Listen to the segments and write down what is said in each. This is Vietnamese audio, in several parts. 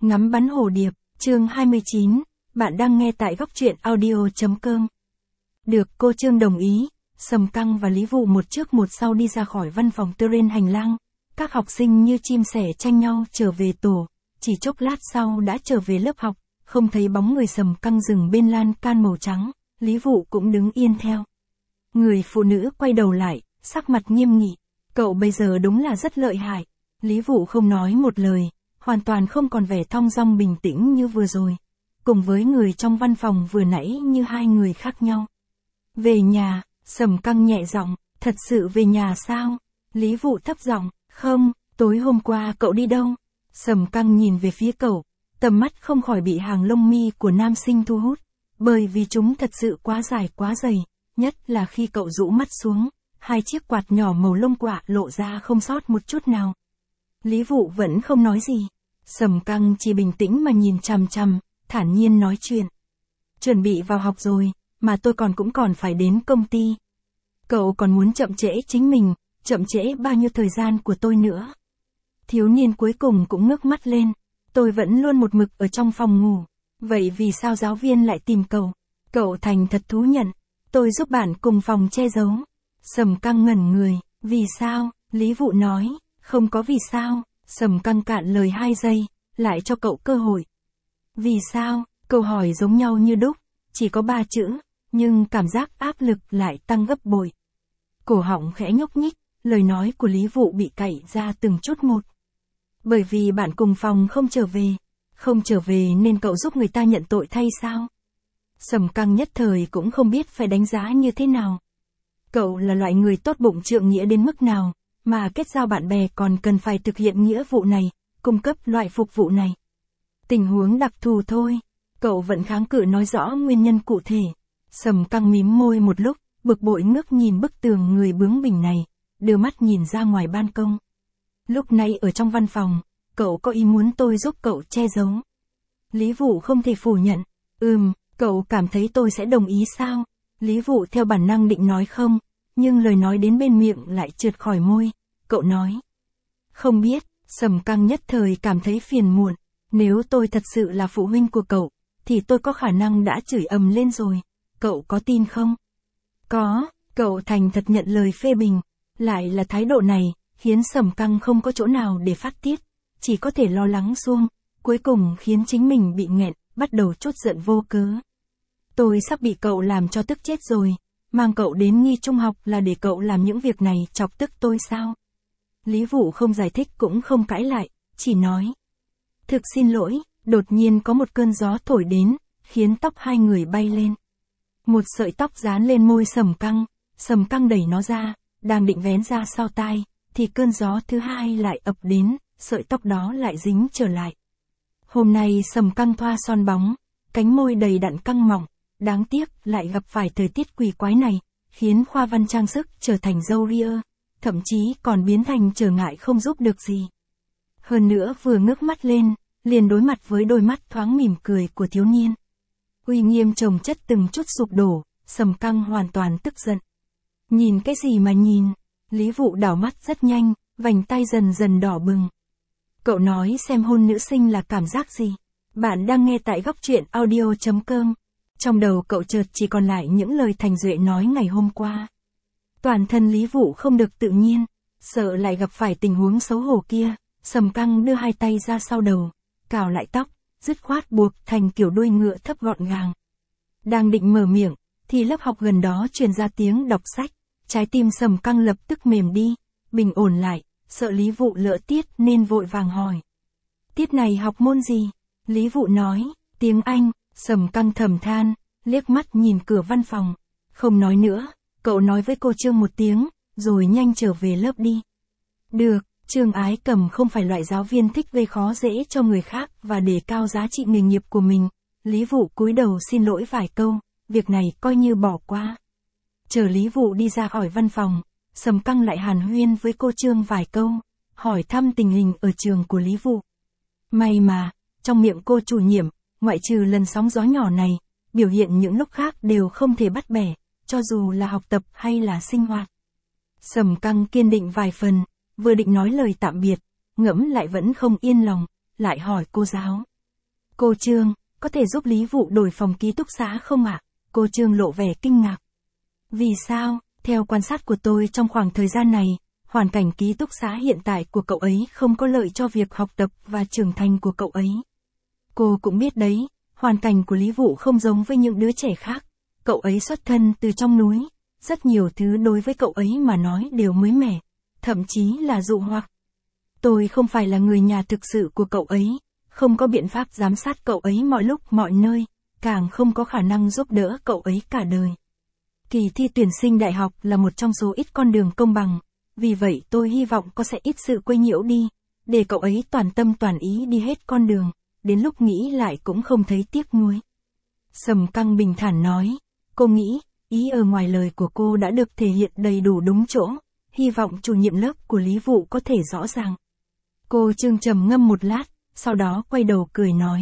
Ngắm bắn hồ điệp, chương 29, bạn đang nghe tại góc truyện audio.com. Được cô Trương đồng ý, Sầm Căng và Lý Vụ một trước một sau đi ra khỏi văn phòng trên hành lang. Các học sinh như chim sẻ tranh nhau trở về tổ, chỉ chốc lát sau đã trở về lớp học, không thấy bóng người Sầm Căng dừng bên lan can màu trắng, Lý Vụ cũng đứng yên theo. Người phụ nữ quay đầu lại, sắc mặt nghiêm nghị, cậu bây giờ đúng là rất lợi hại. Lý Vụ không nói một lời, hoàn toàn không còn vẻ thong dong bình tĩnh như vừa rồi. Cùng với người trong văn phòng vừa nãy như hai người khác nhau. Về nhà, Sầm Căng nhẹ giọng, thật sự về nhà sao? Lý Vụ thấp giọng, không, tối hôm qua cậu đi đâu? Sầm Căng nhìn về phía cậu, tầm mắt không khỏi bị hàng lông mi của nam sinh thu hút, bởi vì chúng thật sự quá dài quá dày, nhất là khi cậu rũ mắt xuống, hai chiếc quạt nhỏ màu lông quạ lộ ra không sót một chút nào. Lý Vụ vẫn không nói gì. Sầm Căng chỉ bình tĩnh mà nhìn chằm chằm, thản nhiên nói chuyện. Chuẩn bị vào học rồi, mà tôi cũng còn phải đến công ty. Cậu còn muốn chậm trễ chính mình, chậm trễ bao nhiêu thời gian của tôi nữa. Thiếu niên cuối cùng cũng ngước mắt lên. Tôi vẫn luôn một mực ở trong phòng ngủ. Vậy vì sao giáo viên lại tìm cậu? Cậu thành thật thú nhận. Tôi giúp bạn cùng phòng che giấu. Sầm Căng ngẩn người. Vì sao? Lý Vụ nói. Không có vì sao. Sầm Căng cạn lời 2 giây, lại cho cậu cơ hội. Vì sao? Câu hỏi giống nhau như đúc, chỉ có 3 chữ, nhưng cảm giác áp lực lại tăng gấp bội. Cổ họng khẽ nhúc nhích, lời nói của Lý Vụ bị cạy ra từng chút một. Bởi vì bạn cùng phòng không trở về nên cậu giúp người ta nhận tội thay sao? Sầm Căng nhất thời cũng không biết phải đánh giá như thế nào. Cậu là loại người tốt bụng trượng nghĩa đến mức nào, mà kết giao bạn bè còn cần phải thực hiện nghĩa vụ này, cung cấp loại phục vụ này. Tình huống đặc thù thôi, cậu vẫn kháng cự nói rõ nguyên nhân cụ thể. Sầm Căng mím môi một lúc, bực bội ngước nhìn bức tường người bướng bỉnh này, đưa mắt nhìn ra ngoài ban công. Lúc này ở trong văn phòng, cậu có ý muốn tôi giúp cậu che giấu. Lý Vụ không thể phủ nhận. Cậu cảm thấy tôi sẽ đồng ý sao? Lý Vụ theo bản năng định nói không, nhưng lời nói đến bên miệng lại trượt khỏi môi. Cậu nói. Không biết. Sầm Căng nhất thời cảm thấy phiền muộn. Nếu tôi thật sự là phụ huynh của cậu, thì tôi có khả năng đã chửi ầm lên rồi. Cậu có tin không? Có. Cậu thành thật nhận lời phê bình. Lại là thái độ này, khiến Sầm Căng không có chỗ nào để phát tiết. Chỉ có thể lo lắng suông. Cuối cùng khiến chính mình bị nghẹn, bắt đầu trút giận vô cớ. Tôi sắp bị cậu làm cho tức chết rồi. Mang cậu đến Nghi Trung học là để cậu làm những việc này chọc tức tôi sao? Lý Vụ không giải thích cũng không cãi lại, chỉ nói. Thực xin lỗi, đột nhiên có một cơn gió thổi đến, khiến tóc hai người bay lên. Một sợi tóc dán lên môi Sầm Căng đẩy nó ra, đang định vén ra sau tai, thì cơn gió thứ hai lại ập đến, sợi tóc đó lại dính trở lại. Hôm nay Sầm Căng thoa son bóng, cánh môi đầy đặn căng mọng, đáng tiếc lại gặp phải thời tiết quỷ quái này, khiến khoa văn trang sức trở thành râu ria, thậm chí còn biến thành trở ngại không giúp được gì. Hơn nữa vừa ngước mắt lên, liền đối mặt với đôi mắt thoáng mỉm cười của thiếu niên. Uy nghiêm chồng chất từng chút sụp đổ, Sầm Căng hoàn toàn tức giận. Nhìn cái gì mà nhìn? Lý Vụ đảo mắt rất nhanh, vành tay dần dần đỏ bừng. Cậu nói xem hôn nữ sinh là cảm giác gì? Bạn đang nghe tại góc truyện audio.com. Trong đầu cậu chợt chỉ còn lại những lời Thành Duệ nói ngày hôm qua. Toàn thân Lý Vụ không được tự nhiên, sợ lại gặp phải tình huống xấu hổ kia. Sầm Căng đưa hai tay ra sau đầu, cào lại tóc, dứt khoát buộc thành kiểu đuôi ngựa thấp gọn gàng. Đang định mở miệng, thì lớp học gần đó truyền ra tiếng đọc sách. Trái tim Sầm Căng lập tức mềm đi, bình ổn lại, sợ Lý Vụ lỡ tiết nên vội vàng hỏi. Tiết này học môn gì? Lý Vụ nói, tiếng Anh. Sầm Căng thầm than, liếc mắt nhìn cửa văn phòng. Không nói nữa, cậu nói với cô Trương một tiếng, rồi nhanh trở về lớp đi. Được, Trương Ái Cầm không phải loại giáo viên thích gây khó dễ cho người khác và đề cao giá trị nghề nghiệp của mình. Lý Vụ cúi đầu xin lỗi vài câu, việc này coi như bỏ qua. Chờ Lý Vụ đi ra khỏi văn phòng, Sầm Căng lại hàn huyên với cô Trương vài câu, hỏi thăm tình hình ở trường của Lý Vụ. May mà, trong miệng cô chủ nhiệm, ngoại trừ lần sóng gió nhỏ này, biểu hiện những lúc khác đều không thể bắt bẻ, cho dù là học tập hay là sinh hoạt. Sầm Căng kiên định vài phần, vừa định nói lời tạm biệt, ngẫm lại vẫn không yên lòng, lại hỏi cô giáo, Cô Trương, có thể giúp Lý Vụ đổi phòng ký túc xá không ạ? Cô Trương lộ vẻ kinh ngạc. Vì sao? Theo quan sát của tôi trong khoảng thời gian này, hoàn cảnh ký túc xá hiện tại của cậu ấy không có lợi cho việc học tập và trưởng thành của cậu ấy. Cô cũng biết đấy, hoàn cảnh của Lý Vụ không giống với những đứa trẻ khác. Cậu ấy xuất thân từ trong núi, rất nhiều thứ đối với cậu ấy mà nói đều mới mẻ, thậm chí là dụ hoặc. Tôi không phải là người nhà thực sự của cậu ấy, không có biện pháp giám sát cậu ấy mọi lúc mọi nơi, càng không có khả năng giúp đỡ cậu ấy cả đời. Kỳ thi tuyển sinh đại học là một trong số ít con đường công bằng, vì vậy tôi hy vọng có sẽ ít sự quấy nhiễu đi, để cậu ấy toàn tâm toàn ý đi hết con đường, đến lúc nghĩ lại cũng không thấy tiếc nuối. Sầm Căng bình thản nói, cô nghĩ, ý ở ngoài lời của cô đã được thể hiện đầy đủ đúng chỗ, hy vọng chủ nhiệm lớp của Lý Vụ có thể rõ ràng. Cô Trương trầm ngâm một lát, sau đó quay đầu cười nói.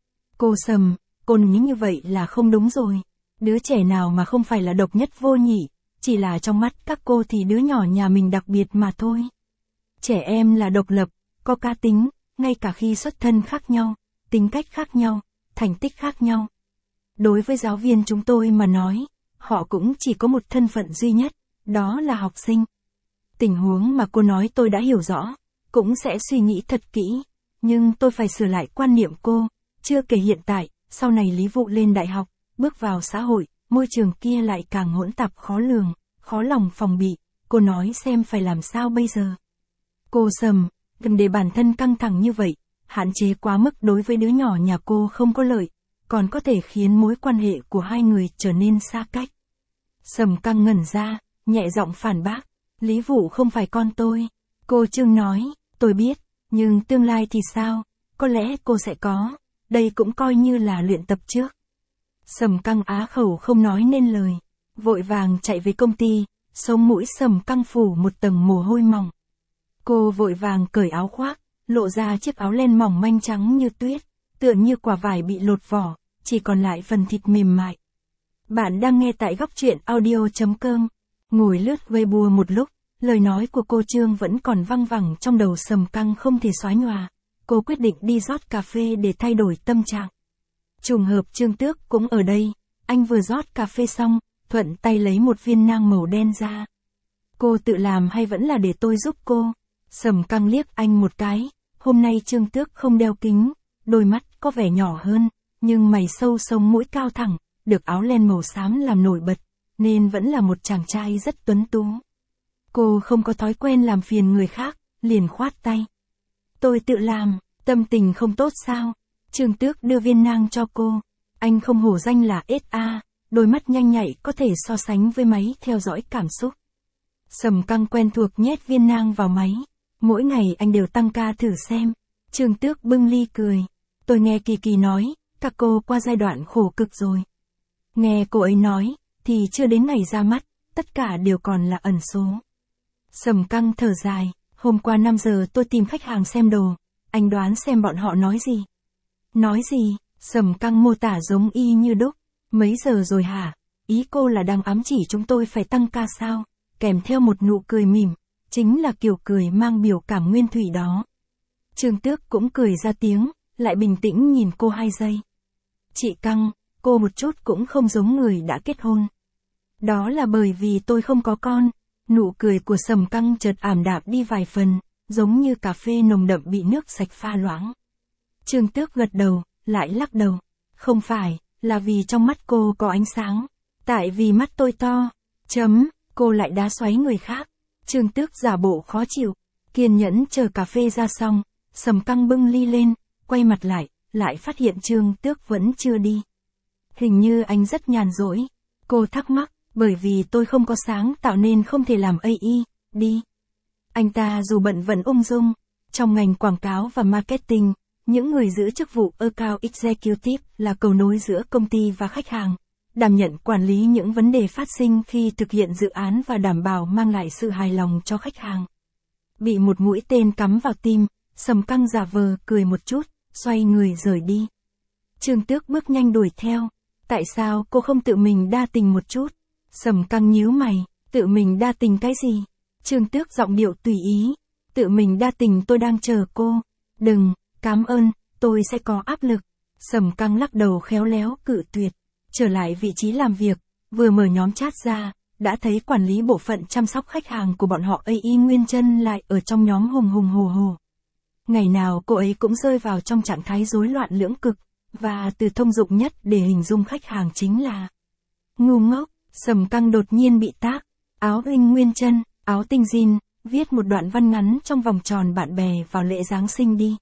Cô Sầm, cô nghĩ như vậy là không đúng rồi. Đứa trẻ nào mà không phải là độc nhất vô nhị, chỉ là trong mắt các cô thì đứa nhỏ nhà mình đặc biệt mà thôi. Trẻ em là độc lập, có cá tính, ngay cả khi xuất thân khác nhau, tính cách khác nhau, thành tích khác nhau. Đối với giáo viên chúng tôi mà nói, họ cũng chỉ có một thân phận duy nhất, đó là học sinh. Tình huống mà cô nói tôi đã hiểu rõ, cũng sẽ suy nghĩ thật kỹ, nhưng tôi phải sửa lại quan niệm cô, chưa kể hiện tại, sau này Lý Vụ lên đại học, bước vào xã hội, môi trường kia lại càng hỗn tạp khó lường, khó lòng phòng bị, cô nói xem phải làm sao bây giờ. Cô Sầm, đừng để bản thân căng thẳng như vậy, hạn chế quá mức đối với đứa nhỏ nhà cô không có lợi, còn có thể khiến mối quan hệ của hai người trở nên xa cách. Sầm Căng ngẩn ra, nhẹ giọng phản bác, Lý Vụ không phải con tôi. Cô Trương nói, tôi biết, nhưng tương lai thì sao, có lẽ cô sẽ có, đây cũng coi như là luyện tập trước. Sầm Căng á khẩu không nói nên lời, vội vàng chạy về công ty, sống mũi Sầm Căng phủ một tầng mồ hôi mỏng. Cô vội vàng cởi áo khoác, lộ ra chiếc áo len mỏng manh trắng như tuyết, tựa như quả vải bị lột vỏ, chỉ còn lại phần thịt mềm mại. Bạn đang nghe tại góc truyện audio.com. Ngồi lướt Weibo một lúc, lời nói của cô Trương vẫn còn văng vẳng trong đầu Sầm Căng không thể xóa nhòa. Cô quyết định đi rót cà phê để thay đổi tâm trạng. Trùng hợp Trương Tước cũng ở đây, anh vừa rót cà phê xong, thuận tay lấy một viên nang màu đen ra. Cô tự làm hay vẫn là để tôi giúp cô? Sầm Căng liếc anh một cái, hôm nay Trương Tước không đeo kính, đôi mắt có vẻ nhỏ hơn, nhưng mày sâu sống mũi cao thẳng, được áo len màu xám làm nổi bật, nên vẫn là một chàng trai rất tuấn tú. Cô không có thói quen làm phiền người khác, liền khoát tay. Tôi tự làm, tâm tình không tốt sao? Trương Tước đưa viên nang cho cô. Anh không hổ danh là SA, đôi mắt nhanh nhạy có thể so sánh với máy theo dõi cảm xúc. Sầm Căng quen thuộc nhét viên nang vào máy. Mỗi ngày anh đều tăng ca thử xem. Trương Tước bưng ly cười. Tôi nghe Kỳ Kỳ nói, các cô qua giai đoạn khổ cực rồi. Nghe cô ấy nói, thì chưa đến ngày ra mắt, tất cả đều còn là ẩn số. Sầm Căng thở dài, hôm qua 5 giờ tôi tìm khách hàng xem đồ, anh đoán xem bọn họ nói gì? Nói gì? Sầm Căng mô tả giống y như đúc. Mấy giờ rồi hả? Ý cô là đang ám chỉ chúng tôi phải tăng ca sao? Kèm theo một nụ cười mỉm, chính là kiểu cười mang biểu cảm nguyên thủy đó. Trương Tước cũng cười ra tiếng, lại bình tĩnh nhìn cô 2 giây. Chị Căng, cô một chút cũng không giống người đã kết hôn. Đó là bởi vì tôi không có con. Nụ cười của Sầm Căng chợt ảm đạm đi vài phần, giống như cà phê nồng đậm bị nước sạch pha loãng. Trương Tước gật đầu, lại lắc đầu. Không phải, là vì trong mắt cô có ánh sáng. Tại vì mắt tôi to. Cô lại đá xoáy người khác. Trương Tước giả bộ khó chịu, kiên nhẫn chờ cà phê ra xong, Sầm Căng bưng ly lên, quay mặt lại phát hiện Trương Tước vẫn chưa đi. Hình như anh rất nhàn rỗi. Cô thắc mắc, bởi vì tôi không có sáng tạo nên không thể làm AI, đi. Anh ta dù bận vẫn ung dung. Trong ngành quảng cáo và marketing, những người giữ chức vụ Account Executive là cầu nối giữa công ty và khách hàng, đảm nhận quản lý những vấn đề phát sinh khi thực hiện dự án và đảm bảo mang lại sự hài lòng cho khách hàng. Bị một mũi tên cắm vào tim, Sầm Căng giả vờ cười một chút, xoay người rời đi. Trương Tước bước nhanh đuổi theo. Tại sao cô không tự mình đa tình một chút? Sầm Căng nhíu mày, tự mình đa tình cái gì? Trương Tước giọng điệu tùy ý. Tự mình đa tình tôi đang chờ cô. Đừng, cảm ơn, tôi sẽ có áp lực. Sầm Căng lắc đầu khéo léo cự tuyệt. Trở lại vị trí làm việc, vừa mở nhóm chat ra, đã thấy quản lý bộ phận chăm sóc khách hàng của bọn họ AI Nguyên Chân lại ở trong nhóm hùng hùng hồ hồ. Ngày nào cô ấy cũng rơi vào trong trạng thái rối loạn lưỡng cực, và từ thông dụng nhất để hình dung khách hàng chính là ngu ngốc. Sầm Căng đột nhiên bị tác, áo AI Nguyên Chân, áo tinh jean, viết một đoạn văn ngắn trong vòng tròn bạn bè vào lễ Giáng sinh đi.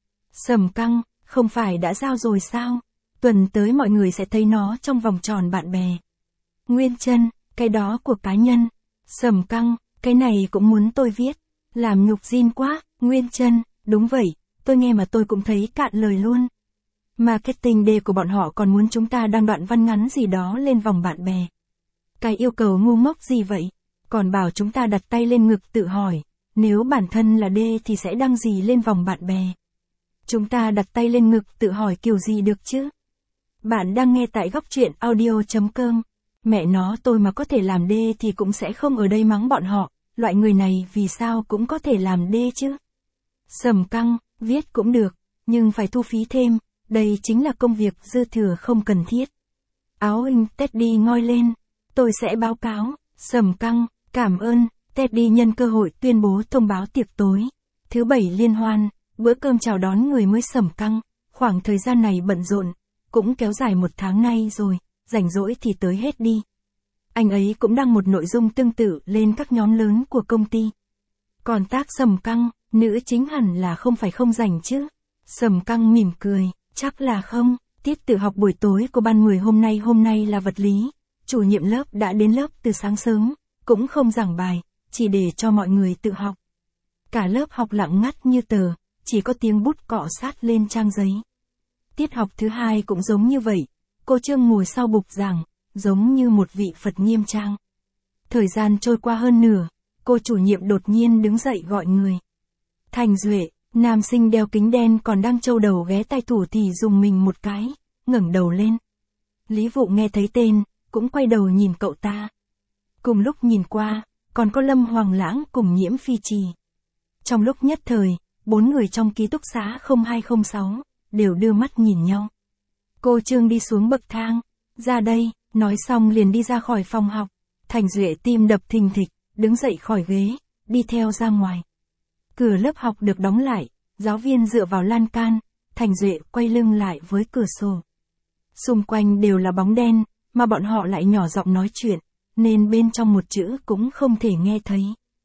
Sầm Căng, không phải đã giao rồi sao? Tuần tới mọi người sẽ thấy nó trong vòng tròn bạn bè. Nguyên Chân, cái đó của cá nhân. Sầm Căng, cái này cũng muốn tôi viết. Làm nhục Jin quá. Nguyên Chân, đúng vậy, tôi nghe mà tôi cũng thấy cạn lời luôn. Marketing day của bọn họ còn muốn chúng ta đăng đoạn văn ngắn gì đó lên vòng bạn bè. Cái yêu cầu ngu ngốc gì vậy? Còn bảo chúng ta đặt tay lên ngực tự hỏi, nếu bản thân là D thì sẽ đăng gì lên vòng bạn bè? Chúng ta đặt tay lên ngực tự hỏi kiểu gì được chứ? Bạn đang nghe tại góc truyện audio.com. Mẹ nó, tôi mà có thể làm D thì cũng sẽ không ở đây mắng bọn họ, loại người này vì sao cũng có thể làm D chứ? Sầm Căng, viết cũng được, nhưng phải thu phí thêm, đây chính là công việc dư thừa không cần thiết. Áo hình Teddy ngoi lên, tôi sẽ báo cáo. Sầm Căng, cảm ơn. Teddy nhân cơ hội tuyên bố thông báo tiệc tối. Thứ bảy liên hoan, bữa cơm chào đón người mới. Sầm Căng, khoảng thời gian này bận rộn, cũng kéo dài 1 tháng nay rồi, rảnh rỗi thì tới hết đi. Anh ấy cũng đăng một nội dung tương tự lên các nhóm lớn của công ty. Còn tác Sầm Căng, nữ chính hẳn là không phải không rảnh chứ. Sầm Căng mỉm cười, chắc là không. Tiết tự học buổi tối của ban 10 hôm nay là vật lý. Chủ nhiệm lớp đã đến lớp từ sáng sớm, cũng không giảng bài, chỉ để cho mọi người tự học. Cả lớp học lặng ngắt như tờ, chỉ có tiếng bút cọ sát lên trang giấy. Tiết học thứ 2 cũng giống như vậy, cô Trương ngồi sau bục giảng, giống như một vị Phật nghiêm trang. Thời gian trôi qua hơn nửa, cô chủ nhiệm đột nhiên đứng dậy gọi người. Thành Duệ, nam sinh đeo kính đen còn đang châu đầu ghé tai thủ thì dùng mình một cái, ngẩng đầu lên. Lý Vụ nghe thấy tên, cũng quay đầu nhìn cậu ta. Cùng lúc nhìn qua, còn có Lâm Hoàng Lãng cùng Nhiễm Phi Trì. Trong lúc nhất thời, 4 người trong ký túc xá 0206, đều đưa mắt nhìn nhau. Cô Trương đi xuống bậc thang, ra đây, nói xong liền đi ra khỏi phòng học. Thành Duệ tim đập thình thịch, đứng dậy khỏi ghế, đi theo ra ngoài. Cửa lớp học được đóng lại, giáo viên dựa vào lan can, Thành Duệ quay lưng lại với cửa sổ. Xung quanh đều là bóng đen, mà bọn họ lại nhỏ giọng nói chuyện, nên bên trong một chữ cũng không thể nghe thấy.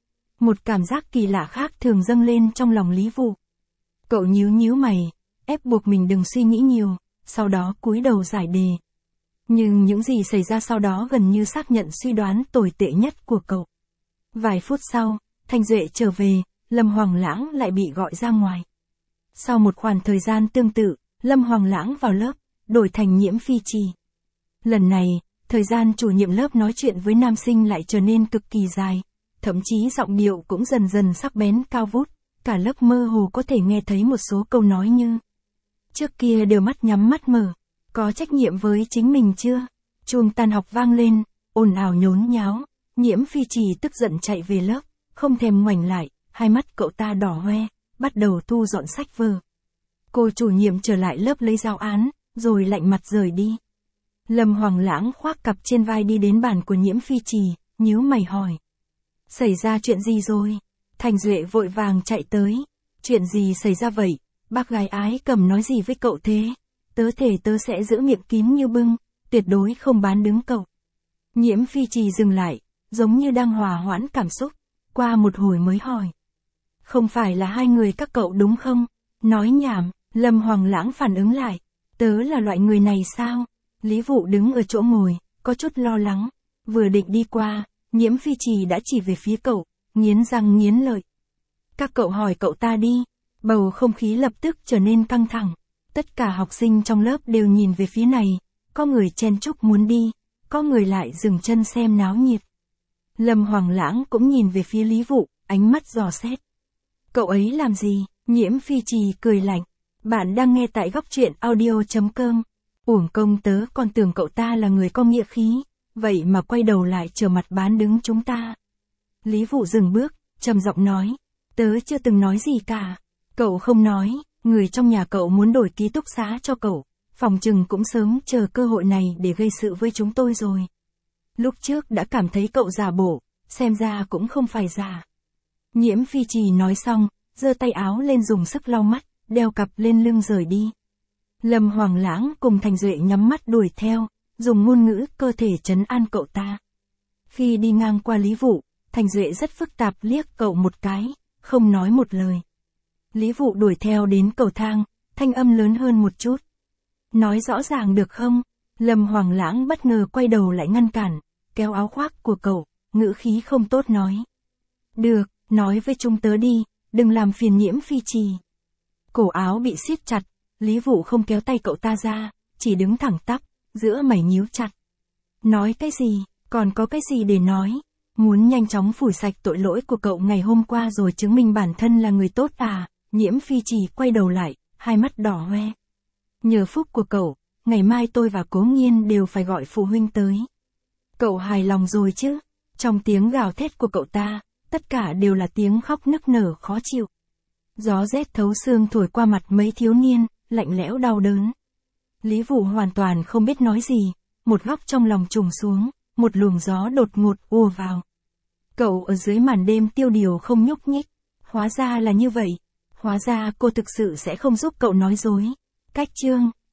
Một cảm giác kỳ lạ khác thường dâng lên trong lòng Lý Vụ. Cậu nhíu mày, ép buộc mình đừng suy nghĩ nhiều, sau đó cúi đầu giải đề. Nhưng những gì xảy ra sau đó gần như xác nhận suy đoán tồi tệ nhất của cậu. Vài phút sau, Thành Duệ trở về, Lâm Hoàng Lãng lại bị gọi ra ngoài. Sau một khoảng thời gian tương tự, Lâm Hoàng Lãng vào lớp, đổi thành Nhiễm Phi Trì. Lần này, thời gian chủ nhiệm lớp nói chuyện với nam sinh lại trở nên cực kỳ dài, thậm chí giọng điệu cũng dần dần sắc bén cao vút, cả lớp mơ hồ có thể nghe thấy một số câu nói như: trước kia đều mắt nhắm mắt mở, có trách nhiệm với chính mình chưa? Chuông tan học vang lên, ồn ào nhốn nháo, Nhiễm Phi Trì tức giận chạy về lớp, không thèm ngoảnh lại, hai mắt cậu ta đỏ hoe, bắt đầu thu dọn sách vở. Cô chủ nhiệm trở lại lớp lấy giáo án, rồi lạnh mặt rời đi. Lâm Hoàng Lãng khoác cặp trên vai đi đến bàn của Nhiễm Phi Trì, nhíu mày hỏi: xảy ra chuyện gì rồi? Thành Duệ vội vàng chạy tới. Chuyện gì xảy ra vậy? Bác gái Ái Cầm nói gì với cậu thế? Tớ sẽ giữ miệng kín như bưng, tuyệt đối không bán đứng cậu. Nhiễm Phi Trì dừng lại, giống như đang hòa hoãn cảm xúc, qua một hồi mới hỏi: không phải là hai người các cậu đúng không? Nói nhảm. Lâm Hoàng Lãng phản ứng lại: tớ là loại người này sao? Lý Vụ đứng ở chỗ ngồi, có chút lo lắng, vừa định đi qua, Nhiễm Phi Trì đã chỉ về phía cậu, nghiến răng nghiến lợi. Các cậu hỏi cậu ta đi. Bầu không khí lập tức trở nên căng thẳng. Tất cả học sinh trong lớp đều nhìn về phía này, có người chen chúc muốn đi, có người lại dừng chân xem náo nhiệt. Lâm Hoàng Lãng cũng nhìn về phía Lý Vụ, ánh mắt dò xét. Cậu ấy làm gì? Nhiễm Phi Trì cười lạnh. Bạn đang nghe tại góc truyện audio.com. Uổng công tớ còn tưởng cậu ta là người có nghĩa khí, vậy mà quay đầu lại trở mặt bán đứng chúng ta. Lý Vụ dừng bước, trầm giọng nói: tớ chưa từng nói gì cả. Cậu không nói, người trong nhà cậu muốn đổi ký túc xá cho cậu, Phòng chừng cũng sớm chờ cơ hội này để gây sự với chúng tôi rồi. Lúc trước đã cảm thấy cậu giả bộ, xem ra cũng không phải giả. Nhiễm Phi Trì nói xong, giơ tay áo lên dùng sức lau mắt, đeo cặp lên lưng rời đi. Lâm Hoàng Lãng cùng Thành Duệ nhắm mắt đuổi theo, dùng ngôn ngữ cơ thể trấn an cậu ta. Khi đi ngang qua Lý Vụ, Thành Duệ rất phức tạp liếc cậu một cái, không nói một lời. Lý Vụ đuổi theo đến cầu thang, thanh âm lớn hơn một chút. Nói rõ ràng được không? Lâm Hoàng Lãng bất ngờ quay đầu lại ngăn cản, kéo áo khoác của cậu, ngữ khí không tốt nói. Được, nói với chúng tớ đi, đừng làm phiền Nhiễm Phi Trì. Cổ áo bị siết chặt, Lý Vụ không kéo tay cậu ta ra, chỉ đứng thẳng tắp, giữa mày nhíu chặt. Nói cái gì, còn có cái gì để nói? Muốn nhanh chóng phủi sạch tội lỗi của cậu ngày hôm qua rồi chứng minh bản thân là người tốt à? Nhiễm Phi Trì quay đầu lại, hai mắt đỏ hoe. Nhờ phúc của cậu, ngày mai tôi và Cố Nghiên đều phải gọi phụ huynh tới. Cậu hài lòng rồi chứ? Trong tiếng gào thét của cậu ta, tất cả đều là tiếng khóc nức nở khó chịu. Gió rét thấu xương thổi qua mặt mấy thiếu niên, lạnh lẽo đau đớn. Lý Vụ hoàn toàn không biết nói gì, một góc trong lòng trùng xuống, một luồng gió đột ngột ùa vào. Cậu ở dưới màn đêm tiêu điều không nhúc nhích, hóa ra là như vậy, hóa ra cô thực sự sẽ không giúp cậu nói dối. Cách chương